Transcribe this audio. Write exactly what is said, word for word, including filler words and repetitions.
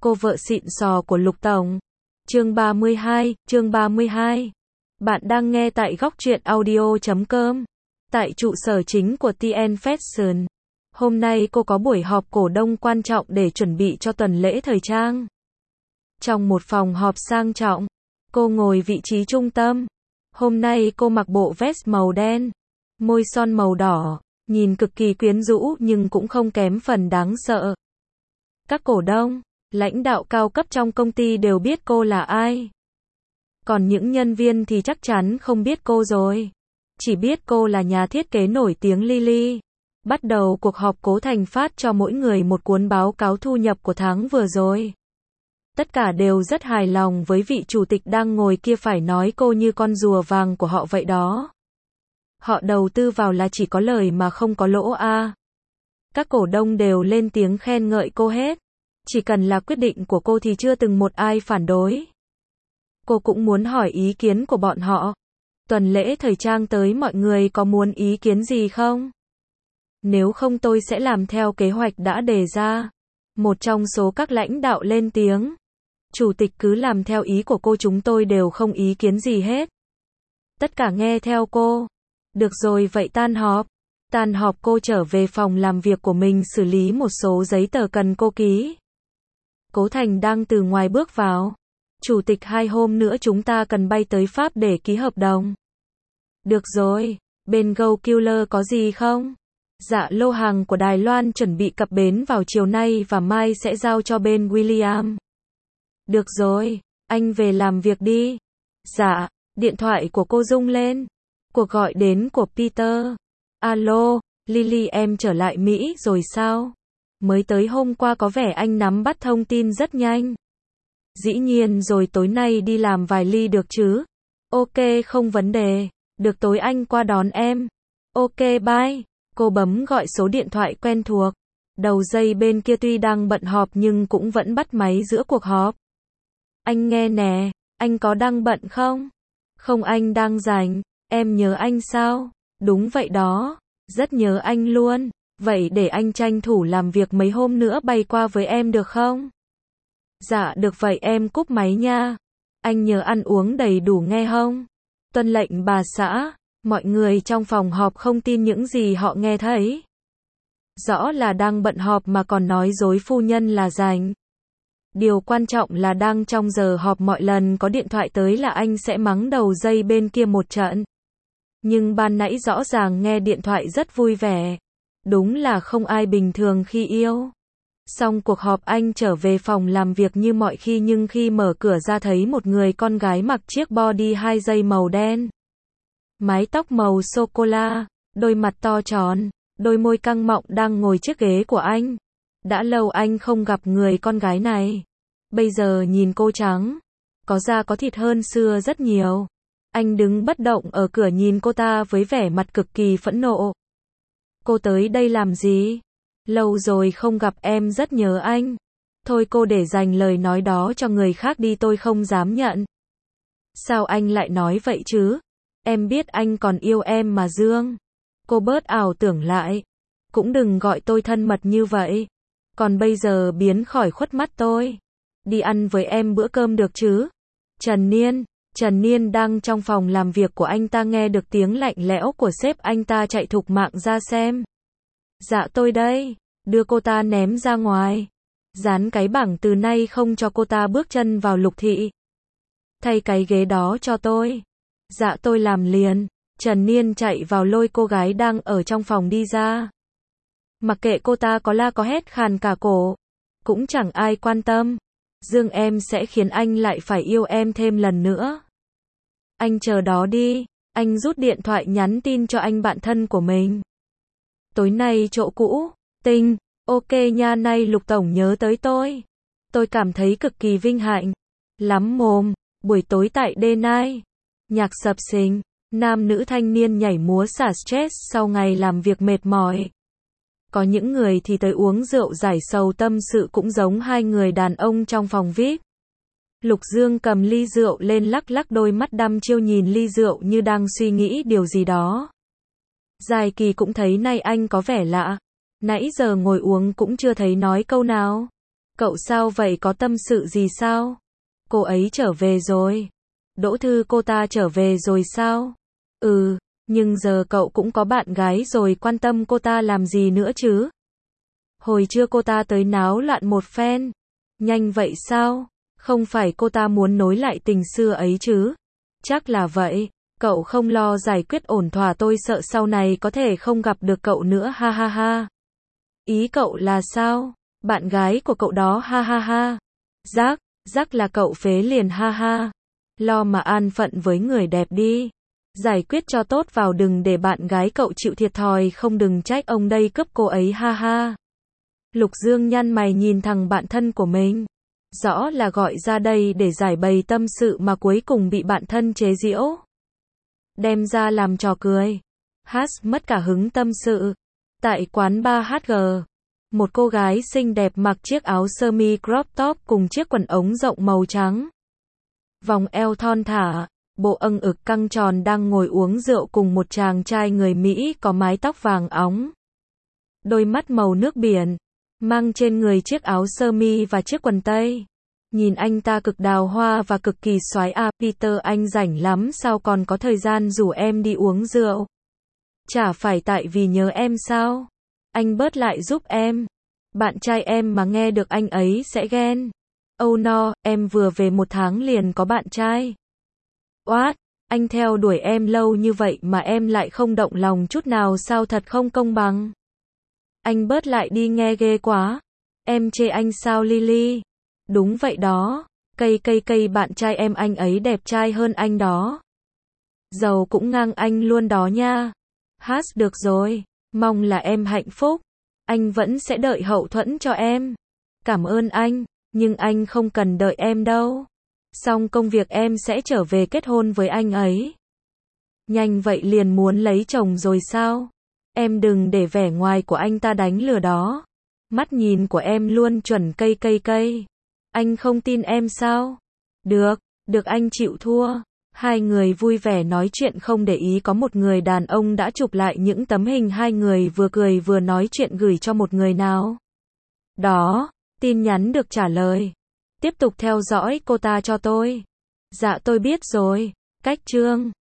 Cô vợ xịn sò của Lục Tổng. Chương ba mươi hai, chương ba mươi hai. Bạn đang nghe tại góc truyện audio chấm com. Tại trụ sở chính của tê en Fashion. Hôm nay cô có buổi họp cổ đông quan trọng để chuẩn bị cho tuần lễ thời trang. Trong một phòng họp sang trọng, cô ngồi vị trí trung tâm. Hôm nay cô mặc bộ vest màu đen, môi son màu đỏ, nhìn cực kỳ quyến rũ nhưng cũng không kém phần đáng sợ. Các cổ đông, lãnh đạo cao cấp trong công ty đều biết cô là ai. Còn những nhân viên thì chắc chắn không biết cô rồi. Chỉ biết cô là nhà thiết kế nổi tiếng Lily. Bắt đầu cuộc họp, Cố Thành phát cho mỗi người một cuốn báo cáo thu nhập của tháng vừa rồi. Tất cả đều rất hài lòng với vị chủ tịch đang ngồi kia, phải nói cô như con rùa vàng của họ vậy đó. Họ đầu tư vào là chỉ có lời mà không có lỗ a. À. Các cổ đông đều lên tiếng khen ngợi cô hết. Chỉ cần là quyết định của cô thì chưa từng một ai phản đối. Cô cũng muốn hỏi ý kiến của bọn họ. Tuần lễ thời trang tới, mọi người có muốn ý kiến gì không? Nếu không tôi sẽ làm theo kế hoạch đã đề ra. Một trong số các lãnh đạo lên tiếng. Chủ tịch cứ làm theo ý của cô, chúng tôi đều không ý kiến gì hết. Tất cả nghe theo cô. Được rồi, vậy tan họp. Tan họp cô trở về phòng làm việc của mình xử lý một số giấy tờ cần cô ký. Cố Thành đang từ ngoài bước vào. Chủ tịch, hai hôm nữa chúng ta cần bay tới Pháp để ký hợp đồng. Được rồi, bên Go Killer có gì không? Dạ, lô hàng của Đài Loan chuẩn bị cập bến vào chiều nay và mai sẽ giao cho bên William. Được rồi, anh về làm việc đi. Dạ, điện thoại của cô rung lên. Cuộc gọi đến của Peter. Alo, Lily, em trở lại Mỹ rồi sao? Mới tới hôm qua, có vẻ anh nắm bắt thông tin rất nhanh. Dĩ nhiên rồi, tối nay đi làm vài ly được chứ? Ok, không vấn đề. Được, tối anh qua đón em. Ok, bye. Cô bấm gọi số điện thoại quen thuộc. Đầu dây bên kia tuy đang bận họp nhưng cũng vẫn bắt máy giữa cuộc họp. Anh nghe nè, anh có đang bận không? Không, anh đang rảnh. Em nhớ anh sao? Đúng vậy đó, rất nhớ anh luôn. Vậy để anh tranh thủ làm việc mấy hôm nữa bay qua với em được không? Dạ được, vậy em cúp máy nha. Anh nhớ ăn uống đầy đủ nghe không? Tuân lệnh bà xã. Mọi người trong phòng họp không tin những gì họ nghe thấy. Rõ là đang bận họp mà còn nói dối phu nhân là rảnh. Điều quan trọng là đang trong giờ họp, mọi lần có điện thoại tới là anh sẽ mắng đầu dây bên kia một trận. Nhưng ban nãy rõ ràng nghe điện thoại rất vui vẻ. Đúng là không ai bình thường khi yêu. Xong cuộc họp, anh trở về phòng làm việc như mọi khi, nhưng khi mở cửa ra thấy một người con gái mặc chiếc body hai dây màu đen. Mái tóc màu sô-cô-la, đôi mặt to tròn, đôi môi căng mọng đang ngồi chiếc ghế của anh. Đã lâu anh không gặp người con gái này. Bây giờ nhìn cô trắng, có da có thịt hơn xưa rất nhiều. Anh đứng bất động ở cửa nhìn cô ta với vẻ mặt cực kỳ phẫn nộ. Cô tới đây làm gì? Lâu rồi không gặp, em rất nhớ anh. Thôi cô để dành lời nói đó cho người khác đi, tôi không dám nhận. Sao anh lại nói vậy chứ? Em biết anh còn yêu em mà Dương. Cô bớt ảo tưởng lại. Cũng đừng gọi tôi thân mật như vậy. Còn bây giờ biến khỏi khuất mắt tôi. Đi ăn với em bữa cơm được chứ? Trần Niên. Trần Niên đang trong phòng làm việc của anh ta, nghe được tiếng lạnh lẽo của sếp anh ta chạy thục mạng ra xem. Dạ tôi đây. Đưa cô ta ném ra ngoài. Dán cái bảng từ nay không cho cô ta bước chân vào Lục thị. Thay cái ghế đó cho tôi. Dạ tôi làm liền. Trần Niên chạy vào lôi cô gái đang ở trong phòng đi ra. Mặc kệ cô ta có la có hét khàn cả cổ. Cũng chẳng ai quan tâm. Dương, em sẽ khiến anh lại phải yêu em thêm lần nữa. Anh chờ đó đi. Anh rút điện thoại nhắn tin cho anh bạn thân của mình. Tối nay chỗ cũ. Tinh. Ok nha, nay Lục Tổng nhớ tới tôi. Tôi cảm thấy cực kỳ vinh hạnh. Lắm mồm. Buổi tối tại D chín. Nhạc sập sình. Nam nữ thanh niên nhảy múa xả stress sau ngày làm việc mệt mỏi. Có những người thì tới uống rượu giải sầu tâm sự, cũng giống hai người đàn ông trong phòng vi ai pi. Lục Dương cầm ly rượu lên, lắc lắc đôi mắt đăm chiêu nhìn ly rượu như đang suy nghĩ điều gì đó. Dài Kỳ cũng thấy nay anh có vẻ lạ. Nãy giờ ngồi uống cũng chưa thấy nói câu nào. Cậu sao vậy, có tâm sự gì sao? Cô ấy trở về rồi. Đỗ Thư cô ta trở về rồi sao? Ừ, nhưng giờ cậu cũng có bạn gái rồi, quan tâm cô ta làm gì nữa chứ? Hồi trưa cô ta tới náo loạn một phen. Nhanh vậy sao? Không phải cô ta muốn nối lại tình xưa ấy chứ? Chắc là vậy. Cậu không lo giải quyết ổn thỏa, tôi sợ sau này có thể không gặp được cậu nữa, ha ha ha. Ý cậu là sao? Bạn gái của cậu đó, ha ha ha. Giác, Giác là cậu phế liền, ha ha. Lo mà an phận với người đẹp đi. Giải quyết cho tốt vào, đừng để bạn gái cậu chịu thiệt thòi, không đừng trách ông đây cướp cô ấy, ha ha. Lục Dương nhăn mày nhìn thằng bạn thân của mình. Rõ là gọi ra đây để giải bày tâm sự mà cuối cùng bị bạn thân chế giễu. Đem ra làm trò cười. Hát mất cả hứng tâm sự. Tại quán bar hát giê, một cô gái xinh đẹp mặc chiếc áo sơ mi crop top cùng chiếc quần ống rộng màu trắng. Vòng eo thon thả, bộ âng ực căng tròn đang ngồi uống rượu cùng một chàng trai người Mỹ có mái tóc vàng óng. Đôi mắt màu nước biển, mang trên người chiếc áo sơ mi và chiếc quần tây. Nhìn anh ta cực đào hoa và cực kỳ soái à, Peter anh rảnh lắm sao còn có thời gian rủ em đi uống rượu? Chả phải tại vì nhớ em sao? Anh bớt lại giúp em. Bạn trai em mà nghe được anh ấy sẽ ghen. Oh no, em vừa về một tháng liền có bạn trai. What? Anh theo đuổi em lâu như vậy mà em lại không động lòng chút nào sao, thật không công bằng. Anh bớt lại đi, nghe ghê quá. Em chê anh sao Lily? Đúng vậy đó. Cây cây cây bạn trai em, anh ấy đẹp trai hơn anh đó. Giàu cũng ngang anh luôn đó nha. Hát được rồi. Mong là em hạnh phúc. Anh vẫn sẽ đợi hậu thuẫn cho em. Cảm ơn anh. Nhưng anh không cần đợi em đâu. Xong công việc em sẽ trở về kết hôn với anh ấy. Nhanh vậy liền muốn lấy chồng rồi sao? Em đừng để vẻ ngoài của anh ta đánh lừa đó. Mắt nhìn của em luôn chuẩn cây cây cây. Anh không tin em sao? Được, được anh chịu thua. Hai người vui vẻ nói chuyện không để ý có một người đàn ông đã chụp lại những tấm hình hai người vừa cười vừa nói chuyện gửi cho một người nào đó. Tin nhắn được trả lời. Tiếp tục theo dõi cô ta cho tôi. Dạ tôi biết rồi. Cách chương